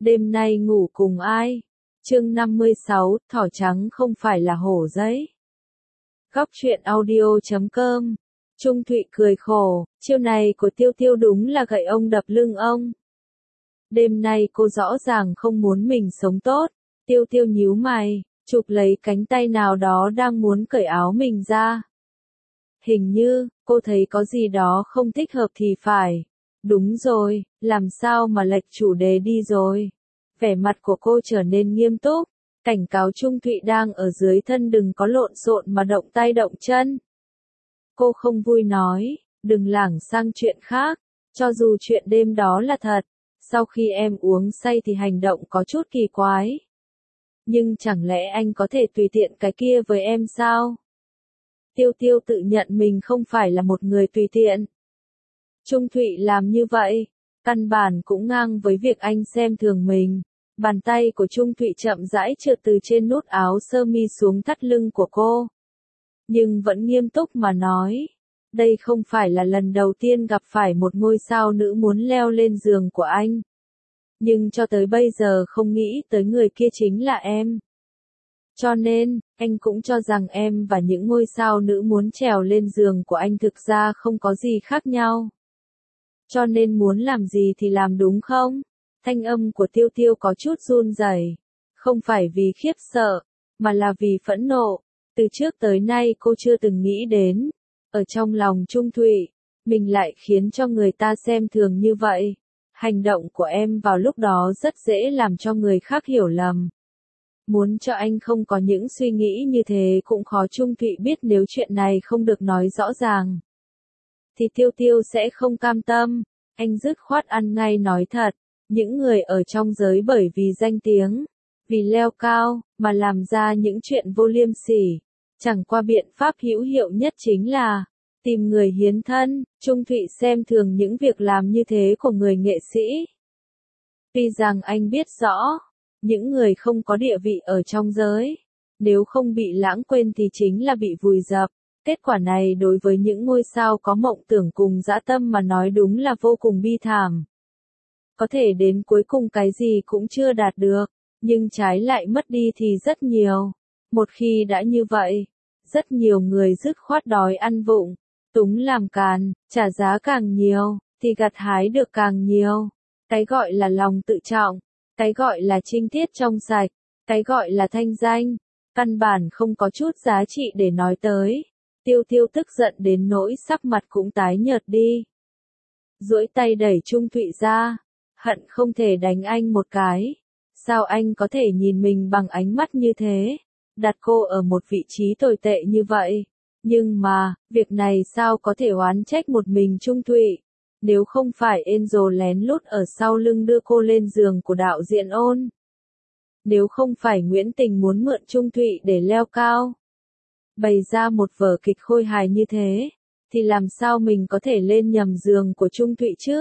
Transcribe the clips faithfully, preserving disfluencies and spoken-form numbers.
Đêm nay ngủ cùng ai? Chương năm mươi sáu, thỏ trắng không phải là hổ giấy. Góc truyện audio chấm com. Trung Thụy cười khổ, chiêu này của Tiêu Tiêu đúng là gậy ông đập lưng ông. Đêm nay cô rõ ràng không muốn mình sống tốt. Tiêu Tiêu nhíu mày, chụp lấy cánh tay nào đó đang muốn cởi áo mình ra. Hình như, cô thấy có gì đó không thích hợp thì phải. Đúng rồi, làm sao mà lệch chủ đề đi rồi. Vẻ mặt của cô trở nên nghiêm túc, cảnh cáo Trung Thụy đang ở dưới thân đừng có lộn xộn mà động tay động chân. Cô không vui nói, đừng lảng sang chuyện khác, cho dù chuyện đêm đó là thật, sau khi em uống say thì hành động có chút kỳ quái. Nhưng chẳng lẽ anh có thể tùy tiện cái kia với em sao? Tiêu Tiêu tự nhận mình không phải là một người tùy tiện. Trung Thụy làm như vậy, căn bản cũng ngang với việc anh xem thường mình. Bàn tay của Trung Thụy chậm rãi trượt từ trên nút áo sơ mi xuống thắt lưng của cô. Nhưng vẫn nghiêm túc mà nói, đây không phải là lần đầu tiên gặp phải một ngôi sao nữ muốn leo lên giường của anh. Nhưng cho tới bây giờ không nghĩ tới người kia chính là em. Cho nên, anh cũng cho rằng em và những ngôi sao nữ muốn trèo lên giường của anh thực ra không có gì khác nhau. Cho nên muốn làm gì thì làm đúng không? Thanh âm của Tiêu Tiêu có chút run rẩy, không phải vì khiếp sợ, mà là vì phẫn nộ. Từ trước tới nay cô chưa từng nghĩ đến, ở trong lòng Trung Thụy, mình lại khiến cho người ta xem thường như vậy. Hành động của em vào lúc đó rất dễ làm cho người khác hiểu lầm. Muốn cho anh không có những suy nghĩ như thế cũng khó. Trung Thụy biết nếu chuyện này không được nói rõ ràng, thì Tiêu Tiêu sẽ không cam tâm. Anh dứt khoát ăn ngay nói thật, những người ở trong giới bởi vì danh tiếng, vì leo cao, mà làm ra những chuyện vô liêm sỉ. Chẳng qua biện pháp hữu hiệu nhất chính là tìm người hiến thân. Trung Thụy xem thường những việc làm như thế của người nghệ sĩ. Tuy rằng anh biết rõ, những người không có địa vị ở trong giới, nếu không bị lãng quên thì chính là bị vùi dập. Kết quả này đối với những ngôi sao có mộng tưởng cùng dã tâm mà nói đúng là vô cùng bi thảm. Có thể đến cuối cùng cái gì cũng chưa đạt được, nhưng trái lại mất đi thì rất nhiều. Một khi đã như vậy, rất nhiều người dứt khoát đói ăn vụng, túng làm càn, trả giá càng nhiều, thì gặt hái được càng nhiều. Cái gọi là lòng tự trọng, cái gọi là trinh tiết trong sạch, cái gọi là thanh danh, căn bản không có chút giá trị để nói tới. Tiêu Tiêu tức giận đến nỗi sắc mặt cũng tái nhợt đi. Duỗi tay đẩy Trung Thụy ra, hận không thể đánh anh một cái. Sao anh có thể nhìn mình bằng ánh mắt như thế, đặt cô ở một vị trí tồi tệ như vậy? Nhưng mà, việc này sao có thể oán trách một mình Trung Thụy? Nếu không phải Angel lén lút ở sau lưng đưa cô lên giường của đạo diễn Ôn. Nếu không phải Nguyễn Tình muốn mượn Trung Thụy để leo cao, bày ra một vở kịch khôi hài như thế, thì làm sao mình có thể lên nhầm giường của Trung Thụy chứ?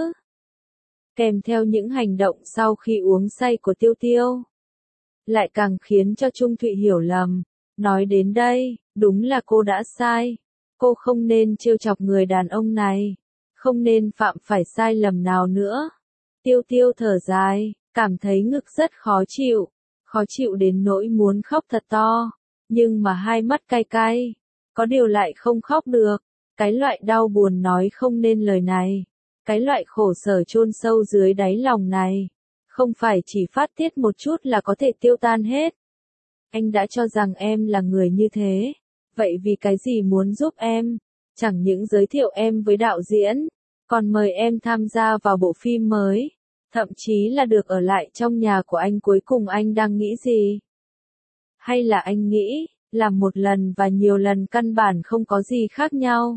Kèm theo những hành động sau khi uống say của Tiêu Tiêu, lại càng khiến cho Trung Thụy hiểu lầm. Nói đến đây, đúng là cô đã sai. Cô không nên trêu chọc người đàn ông này, không nên phạm phải sai lầm nào nữa. Tiêu Tiêu thở dài, cảm thấy ngực rất khó chịu, khó chịu đến nỗi muốn khóc thật to, nhưng mà hai mắt cay cay, có điều lại không khóc được. Cái loại đau buồn nói không nên lời này, cái loại khổ sở chôn sâu dưới đáy lòng này, không phải chỉ phát tiết một chút là có thể tiêu tan hết. Anh đã cho rằng em là người như thế, vậy vì cái gì muốn giúp em? Chẳng những giới thiệu em với đạo diễn, còn mời em tham gia vào bộ phim mới, thậm chí là được ở lại trong nhà của anh. Cuối cùng anh đang nghĩ gì? Hay là anh nghĩ, làm một lần và nhiều lần căn bản không có gì khác nhau?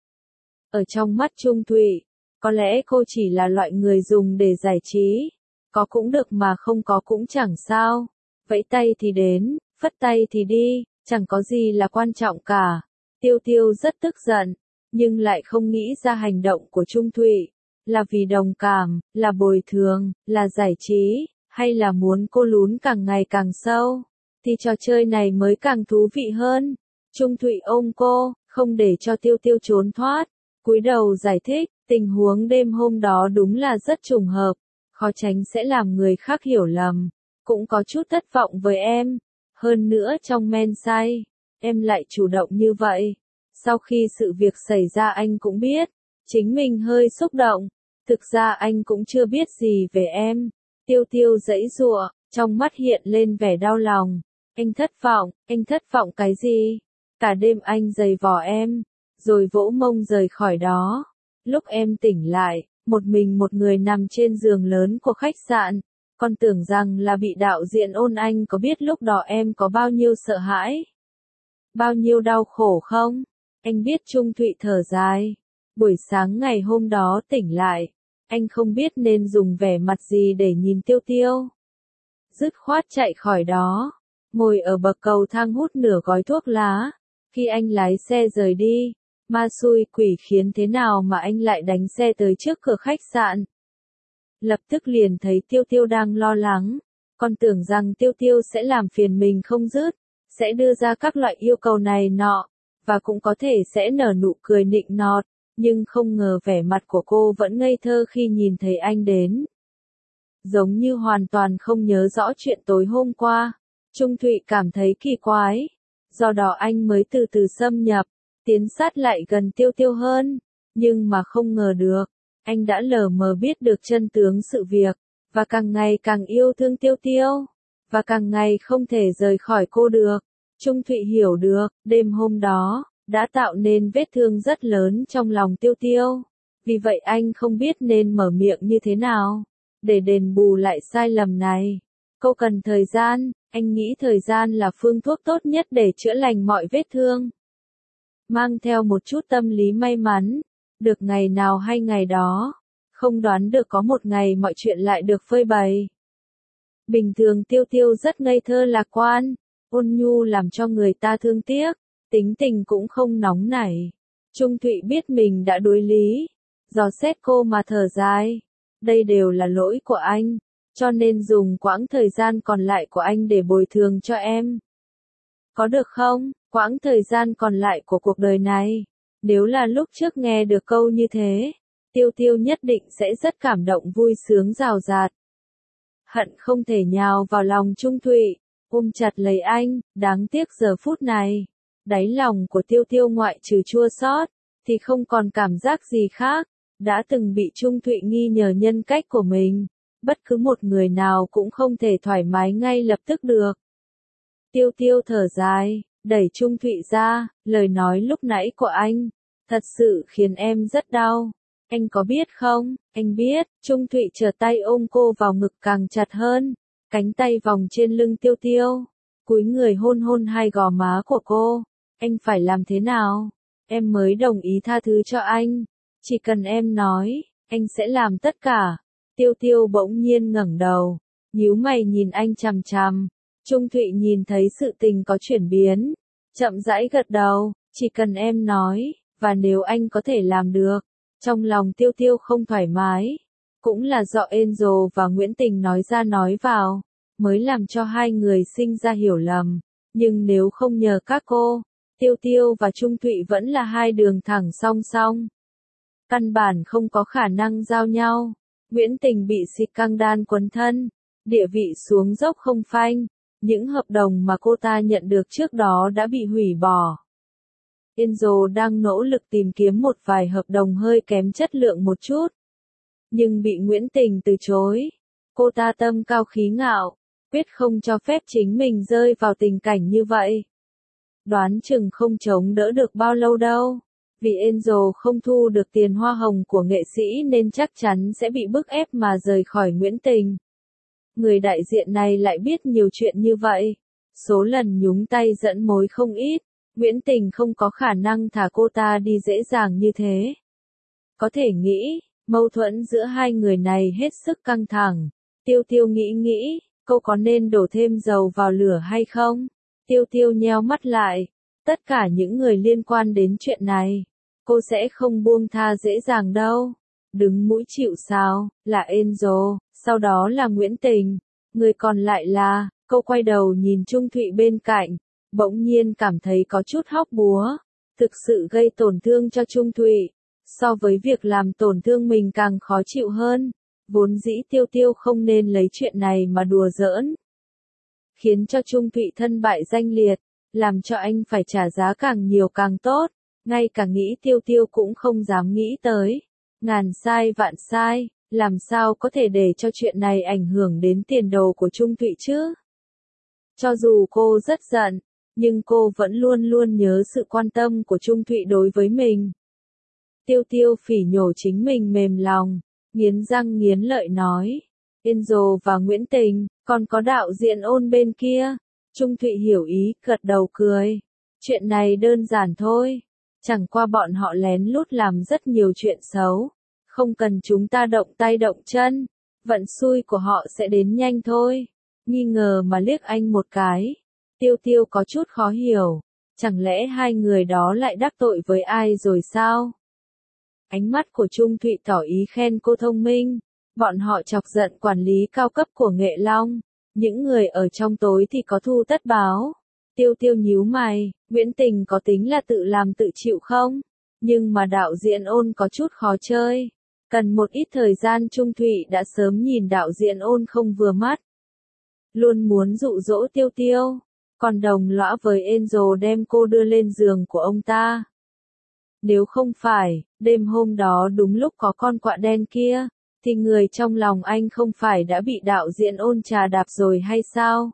Ở trong mắt Trung Thụy, có lẽ cô chỉ là loại người dùng để giải trí, có cũng được mà không có cũng chẳng sao. Vẫy tay thì đến, phất tay thì đi, chẳng có gì là quan trọng cả. Tiêu Tiêu rất tức giận, nhưng lại không nghĩ ra hành động của Trung Thụy là vì đồng cảm, là bồi thường, là giải trí, hay là muốn cô lún càng ngày càng sâu, thì trò chơi này mới càng thú vị hơn. Trung Thụy ôm cô, không để cho Tiêu Tiêu trốn thoát, cúi đầu giải thích, tình huống đêm hôm đó đúng là rất trùng hợp, khó tránh sẽ làm người khác hiểu lầm, cũng có chút thất vọng với em. Hơn nữa trong men say, em lại chủ động như vậy. Sau khi sự việc xảy ra anh cũng biết, chính mình hơi xúc động. Thực ra anh cũng chưa biết gì về em. Tiêu Tiêu giãy giụa, trong mắt hiện lên vẻ đau lòng. Anh thất vọng, anh thất vọng cái gì? Cả đêm anh giày vò em, rồi vỗ mông rời khỏi đó. Lúc em tỉnh lại, một mình một người nằm trên giường lớn của khách sạn. Con tưởng rằng là bị đạo diễn ôn, anh có biết lúc đó em có bao nhiêu sợ hãi? Bao nhiêu đau khổ không? Anh biết. Trung Thụy thở dài. Buổi sáng ngày hôm đó tỉnh lại, anh không biết nên dùng vẻ mặt gì để nhìn Tiêu Tiêu. Dứt khoát chạy khỏi đó, ngồi ở bậc cầu thang hút nửa gói thuốc lá. Khi anh lái xe rời đi, ma xui quỷ khiến thế nào mà anh lại đánh xe tới trước cửa khách sạn. Lập tức liền thấy Tiêu Tiêu đang lo lắng, còn tưởng rằng Tiêu Tiêu sẽ làm phiền mình không dứt, sẽ đưa ra các loại yêu cầu này nọ, và cũng có thể sẽ nở nụ cười nịnh nọt, nhưng không ngờ vẻ mặt của cô vẫn ngây thơ khi nhìn thấy anh đến. Giống như hoàn toàn không nhớ rõ chuyện tối hôm qua. Trung Thụy cảm thấy kỳ quái, do đó anh mới từ từ xâm nhập, tiến sát lại gần Tiêu Tiêu hơn, nhưng mà không ngờ được, anh đã lờ mờ biết được chân tướng sự việc, và càng ngày càng yêu thương Tiêu Tiêu, và càng ngày không thể rời khỏi cô được. Trung Thụy hiểu được, đêm hôm đó, đã tạo nên vết thương rất lớn trong lòng Tiêu Tiêu, vì vậy anh không biết nên mở miệng như thế nào, để đền bù lại sai lầm này. Cô cần thời gian, anh nghĩ thời gian là phương thuốc tốt nhất để chữa lành mọi vết thương. Mang theo một chút tâm lý may mắn, được ngày nào hay ngày đó, không đoán được có một ngày mọi chuyện lại được phơi bày. Bình thường Tiêu Tiêu rất ngây thơ lạc quan, ôn nhu làm cho người ta thương tiếc, tính tình cũng không nóng nảy. Trung Thụy biết mình đã đối lý, dò xét cô mà thở dài. Đây đều là lỗi của anh, cho nên dùng quãng thời gian còn lại của anh để bồi thường cho em. Có được không? Quãng thời gian còn lại của cuộc đời này. Nếu là lúc trước nghe được câu như thế, Tiêu Tiêu nhất định sẽ rất cảm động vui sướng rào rạt. Hận không thể nhào vào lòng Trung Thụy, ôm chặt lấy anh. Đáng tiếc giờ phút này, đáy lòng của Tiêu Tiêu ngoại trừ chua xót, thì không còn cảm giác gì khác. Đã từng bị Trung Thụy nghi ngờ nhân cách của mình, bất cứ một người nào cũng không thể thoải mái ngay lập tức được. Tiêu Tiêu thở dài, đẩy Trung Thụy ra, lời nói lúc nãy của anh, thật sự khiến em rất đau. Anh có biết không? Anh biết. Trung Thụy trở tay ôm cô vào ngực càng chặt hơn, cánh tay vòng trên lưng Tiêu Tiêu, cúi người hôn hôn hai gò má của cô. Anh phải làm thế nào? Em mới đồng ý tha thứ cho anh. Chỉ cần em nói, anh sẽ làm tất cả. Tiêu Tiêu bỗng nhiên ngẩng đầu, nhíu mày nhìn anh chằm chằm. Trung Thụy nhìn thấy sự tình có chuyển biến, chậm rãi gật đầu, chỉ cần em nói, và nếu anh có thể làm được. Trong lòng Tiêu Tiêu không thoải mái, cũng là do Angel và Nguyễn Tình nói ra nói vào, mới làm cho hai người sinh ra hiểu lầm. Nhưng nếu không nhờ các cô, Tiêu Tiêu và Trung Thụy vẫn là hai đường thẳng song song. Căn bản không có khả năng giao nhau. Nguyễn Tình bị scandal quấn thân, địa vị xuống dốc không phanh, những hợp đồng mà cô ta nhận được trước đó đã bị hủy bỏ. Angel đang nỗ lực tìm kiếm một vài hợp đồng hơi kém chất lượng một chút, nhưng bị Nguyễn Tình từ chối. Cô ta tâm cao khí ngạo, quyết không cho phép chính mình rơi vào tình cảnh như vậy. Đoán chừng không chống đỡ được bao lâu đâu. Vì Angel không thu được tiền hoa hồng của nghệ sĩ nên chắc chắn sẽ bị bức ép mà rời khỏi Nguyễn Tình. Người đại diện này lại biết nhiều chuyện như vậy. Số lần nhúng tay dẫn mối không ít. Nguyễn Tình không có khả năng thả cô ta đi dễ dàng như thế. Có thể nghĩ, mâu thuẫn giữa hai người này hết sức căng thẳng. Tiêu Tiêu nghĩ nghĩ, cô có nên đổ thêm dầu vào lửa hay không? Tiêu Tiêu nheo mắt lại. Tất cả những người liên quan đến chuyện này, cô sẽ không buông tha dễ dàng đâu. Đứng mũi chịu sào, là Angel, sau đó là Nguyễn Tình, người còn lại là, cô quay đầu nhìn Trung Thụy bên cạnh, bỗng nhiên cảm thấy có chút hóc búa, thực sự gây tổn thương cho Trung Thụy, so với việc làm tổn thương mình càng khó chịu hơn. Vốn dĩ Tiêu Tiêu không nên lấy chuyện này mà đùa giỡn. Khiến cho Trung Thụy thân bại danh liệt, làm cho anh phải trả giá càng nhiều càng tốt, ngay cả nghĩ Tiêu Tiêu cũng không dám nghĩ tới. Ngàn sai vạn sai, làm sao có thể để cho chuyện này ảnh hưởng đến tiền đồ của Trung Thụy chứ? Cho dù cô rất giận, nhưng cô vẫn luôn luôn nhớ sự quan tâm của Trung Thụy đối với mình. Tiêu Tiêu phỉ nhổ chính mình mềm lòng, nghiến răng nghiến lợi nói. Enzo và Nguyễn Tình, còn có đạo diễn Ôn bên kia. Trung Thụy hiểu ý, gật đầu cười. Chuyện này đơn giản thôi. Chẳng qua bọn họ lén lút làm rất nhiều chuyện xấu. Không cần chúng ta động tay động chân. Vận xui của họ sẽ đến nhanh thôi. Nghi ngờ mà liếc anh một cái. Tiêu Tiêu có chút khó hiểu. Chẳng lẽ hai người đó lại đắc tội với ai rồi sao? Ánh mắt của Trung Thụy tỏ ý khen cô thông minh. Bọn họ chọc giận quản lý cao cấp của Nghệ Long. Những người ở trong tối thì có thu tất báo. Tiêu Tiêu nhíu mày, Nguyễn Tình có tính là tự làm tự chịu không? Nhưng mà đạo diễn Ôn có chút khó chơi. Cần một ít thời gian Trung Thụy đã sớm nhìn đạo diễn Ôn không vừa mắt. Luôn muốn dụ dỗ Tiêu Tiêu. Còn đồng lõa với Enzo đem cô đưa lên giường của ông ta. Nếu không phải, đêm hôm đó đúng lúc có con quạ đen kia, thì người trong lòng anh không phải đã bị đạo diễn Ôn trà đạp rồi hay sao?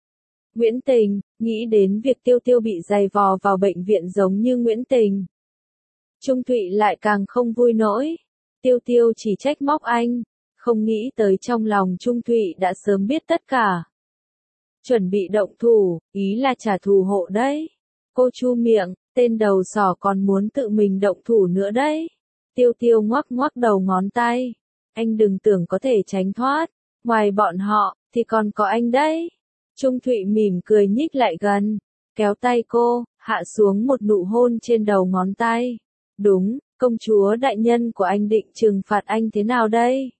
Nguyễn Tình, nghĩ đến việc Tiêu Tiêu bị giày vò vào bệnh viện giống như Nguyễn Tình. Trung Thụy lại càng không vui nổi. Tiêu Tiêu chỉ trách móc anh, không nghĩ tới trong lòng Trung Thụy đã sớm biết tất cả. Chuẩn bị động thủ, ý là trả thù hộ đấy. Cô chu miệng, tên đầu sỏ còn muốn tự mình động thủ nữa đấy. Tiêu Tiêu ngoắc ngoắc đầu ngón tay. Anh đừng tưởng có thể tránh thoát. Ngoài bọn họ, thì còn có anh đấy. Trung Thụy mỉm cười nhích lại gần. Kéo tay cô, hạ xuống một nụ hôn trên đầu ngón tay. Đúng, công chúa đại nhân của anh định trừng phạt anh thế nào đây?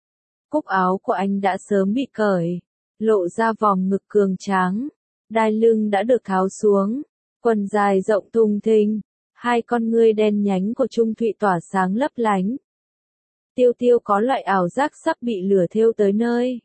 Cúc áo của anh đã sớm bị cởi. Lộ ra vòng ngực cường tráng. Đai lưng đã được tháo xuống. Quần dài rộng thùng thình. Hai con ngươi đen nhánh của Trung Thụy tỏa sáng lấp lánh. Tiêu Tiêu có loại ảo giác sắp bị lửa thêu tới nơi.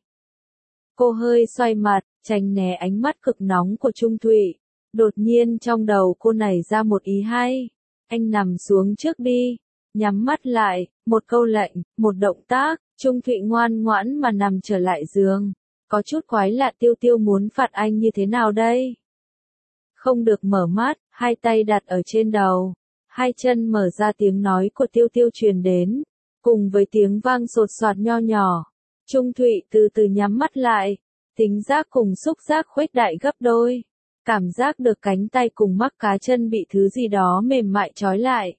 Cô hơi xoay mặt, tránh né ánh mắt cực nóng của Trung Thụy. Đột nhiên trong đầu cô nảy ra một ý hay. Anh nằm xuống trước đi. Nhắm mắt lại, một câu lệnh, một động tác, Trung Thụy ngoan ngoãn mà nằm trở lại giường. Có chút quái lạ Tiêu Tiêu muốn phạt anh như thế nào đây? Không được mở mắt, hai tay đặt ở trên đầu. Hai chân mở ra tiếng nói của Tiêu Tiêu truyền đến. Cùng với tiếng vang sột soạt nho nhỏ. Trung Thụy từ từ nhắm mắt lại. Tính giác cùng xúc giác khuếch đại gấp đôi. Cảm giác được cánh tay cùng mắc cá chân bị thứ gì đó mềm mại trói lại.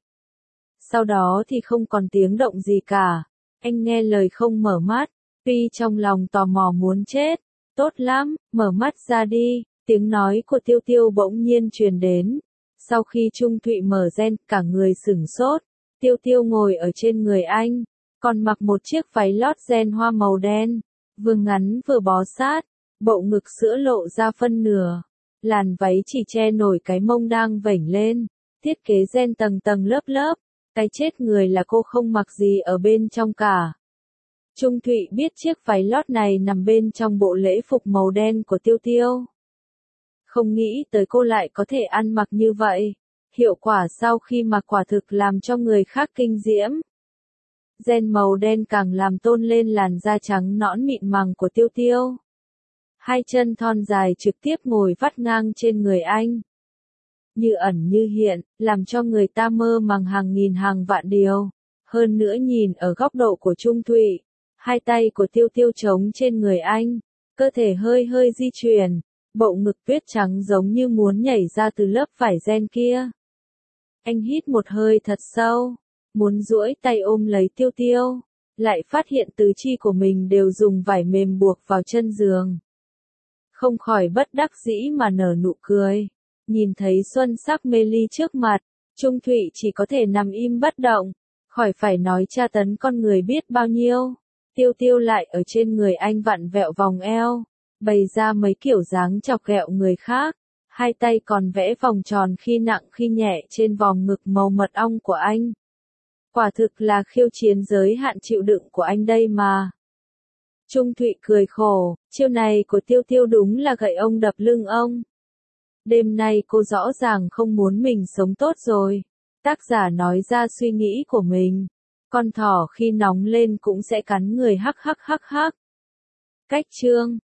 Sau đó thì không còn tiếng động gì cả. Anh nghe lời không mở mắt. Tuy trong lòng tò mò muốn chết. Tốt lắm, mở mắt ra đi. Tiếng nói của Tiêu Tiêu bỗng nhiên truyền đến. Sau khi Trung Thụy mở gen, cả người sửng sốt. Tiêu Tiêu ngồi ở trên người anh. Còn mặc một chiếc váy lót gen hoa màu đen. Vừa ngắn vừa bó sát. Bộ ngực sữa lộ ra phân nửa. Làn váy chỉ che nổi cái mông đang vểnh lên. Thiết kế gen tầng tầng lớp lớp. Cái chết người là cô không mặc gì ở bên trong cả. Trung Thụy biết chiếc váy lót này nằm bên trong bộ lễ phục màu đen của Tiêu Tiêu. Không nghĩ tới cô lại có thể ăn mặc như vậy. Hiệu quả sau khi mặc quả thực làm cho người khác kinh diễm. Gen màu đen càng làm tôn lên làn da trắng nõn mịn màng của Tiêu Tiêu. Hai chân thon dài trực tiếp ngồi vắt ngang trên người anh. Như ẩn như hiện, làm cho người ta mơ màng hàng nghìn hàng vạn điều. Hơn nữa nhìn ở góc độ của Trung Thụy, hai tay của Tiêu Tiêu trống trên người anh, cơ thể hơi hơi di chuyển, bộ ngực tuyết trắng giống như muốn nhảy ra từ lớp vải ren kia. Anh hít một hơi thật sâu, muốn duỗi tay ôm lấy Tiêu Tiêu, lại phát hiện tứ chi của mình đều dùng vải mềm buộc vào chân giường. Không khỏi bất đắc dĩ mà nở nụ cười. Nhìn thấy xuân sắc mê ly trước mặt, Trung Thụy chỉ có thể nằm im bất động, khỏi phải nói tra tấn con người biết bao nhiêu. Tiêu Tiêu lại ở trên người anh vặn vẹo vòng eo, bày ra mấy kiểu dáng chọc ghẹo người khác, hai tay còn vẽ vòng tròn khi nặng khi nhẹ trên vòng ngực màu mật ong của anh. Quả thực là khiêu chiến giới hạn chịu đựng của anh đây mà. Trung Thụy cười khổ, chiêu này của Tiêu Tiêu đúng là gậy ông đập lưng ông. Đêm nay cô rõ ràng không muốn mình sống tốt rồi. Tác giả nói ra suy nghĩ của mình. Con thỏ khi nóng lên cũng sẽ cắn người hắc hắc hắc hắc. Cách chương